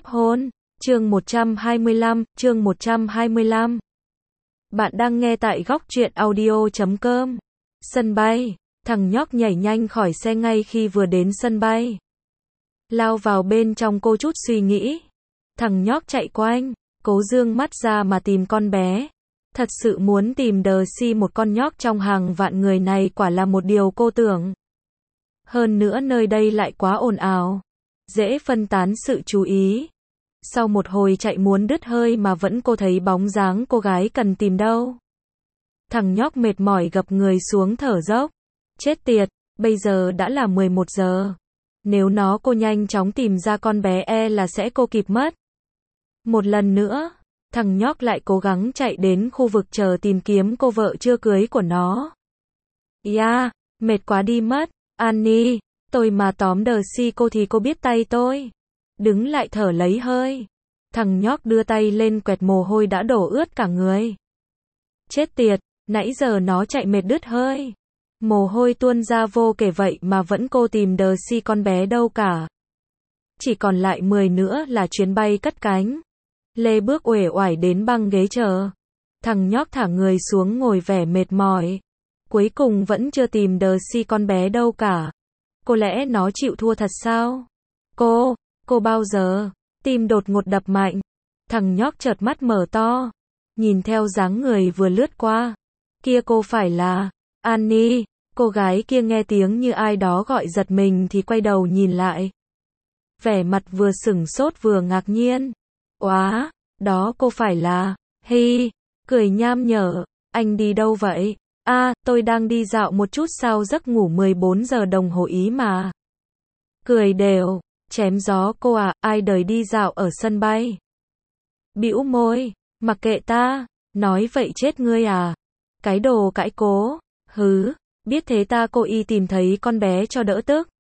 hôn. Chương 125. Bạn đang nghe tại góc truyện audio.com. Sân bay. Thằng nhóc nhảy nhanh khỏi xe ngay khi vừa đến sân bay. Lao vào bên trong cô chút suy nghĩ. Thằng nhóc chạy quanh, cố dương mắt ra mà tìm con bé. Thật sự muốn tìm Đờ-Si, một con nhóc trong hàng vạn người này quả là một điều cô tưởng. Hơn nữa nơi đây lại quá ồn ào, dễ phân tán sự chú ý. Sau một hồi chạy muốn đứt hơi mà vẫn cô thấy bóng dáng cô gái cần tìm đâu. Thằng nhóc mệt mỏi gập người xuống thở dốc. Chết tiệt, bây giờ đã là 11 giờ. Nếu cô nhanh chóng tìm ra con bé là sẽ cô kịp mất. Một lần nữa, thằng nhóc lại cố gắng chạy đến khu vực chờ tìm kiếm cô vợ chưa cưới của nó. Mệt quá đi mất. Annie, tôi mà tóm Đờ-Si cô thì cô biết tay tôi. Đứng lại thở lấy hơi. Thằng nhóc đưa tay lên quẹt mồ hôi đã đổ ướt cả người. Chết tiệt, nãy giờ nó chạy mệt đứt hơi. Mồ hôi tuôn ra vô kể vậy mà vẫn cô tìm Đờ-Si con bé đâu cả. Chỉ còn lại 10 nữa là chuyến bay cất cánh. Lê bước uể oải đến băng ghế chờ. Thằng nhóc thả người xuống ngồi vẻ mệt mỏi. Cuối cùng vẫn chưa tìm Đờ-Si con bé đâu cả. Có lẽ nó chịu thua thật sao? Cô bao giờ? Tim đột ngột đập mạnh. Thằng nhóc chợt mắt mở to. Nhìn theo dáng người vừa lướt qua. Kia cô phải là Annie. Cô gái kia nghe tiếng như ai đó gọi giật mình thì quay đầu nhìn lại. Vẻ mặt vừa sửng sốt vừa ngạc nhiên. Óa, đó cô phải là Hi. Cười nham nhở. Anh đi đâu vậy? Tôi đang đi dạo một chút sau giấc ngủ 14 giờ đồng hồ ý mà. Cười đều, chém gió cô à, ai đời đi dạo ở sân bay. Bĩu môi, mặc kệ ta, nói vậy chết ngươi à. Cái đồ cãi cố, biết thế ta cô y tìm thấy con bé cho đỡ tức.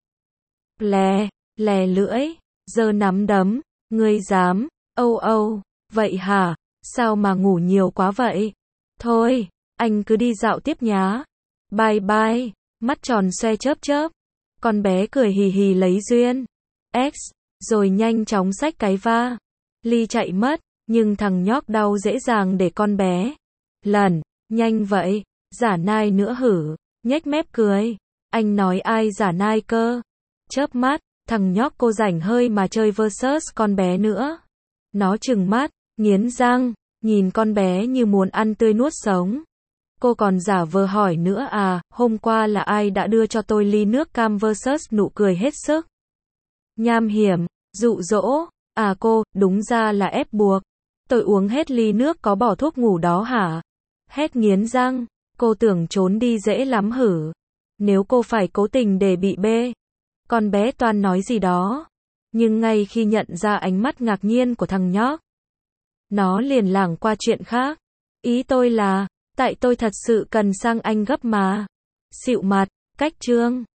Lè lưỡi, giơ nắm đấm, ngươi dám, vậy hả, sao mà ngủ nhiều quá vậy? Thôi, anh cứ đi dạo tiếp nhá. Bye bye, mắt tròn xoe chớp. Con bé cười hì hì lấy duyên. Rồi nhanh chóng xách cái va. Ly chạy mất, nhưng thằng nhóc đau dễ dàng để con bé. Nhanh vậy, giả nai nữa hử, nhếch mép cười. Anh nói ai giả nai cơ? Chớp mắt, thằng nhóc cô rảnh hơi mà chơi versus con bé nữa. Nó trừng mắt, nghiến răng, nhìn con bé như muốn ăn tươi nuốt sống. Cô còn giả vờ hỏi nữa hôm qua là ai đã đưa cho tôi ly nước cam versus nụ cười hết sức. Nham hiểm, dụ dỗ, cô, đúng ra là ép buộc. Tôi uống hết ly nước có bỏ thuốc ngủ đó hả? Hét nghiến răng, cô tưởng trốn đi dễ lắm hử? Nếu cô phải cố tình để bị bê. Con bé toan nói gì đó. Nhưng ngay khi nhận ra ánh mắt ngạc nhiên của thằng nhóc, nó liền lảng qua chuyện khác. Ý tôi là, tại tôi thật sự cần sang Anh gấp mà. Xịu mặt, cách chương.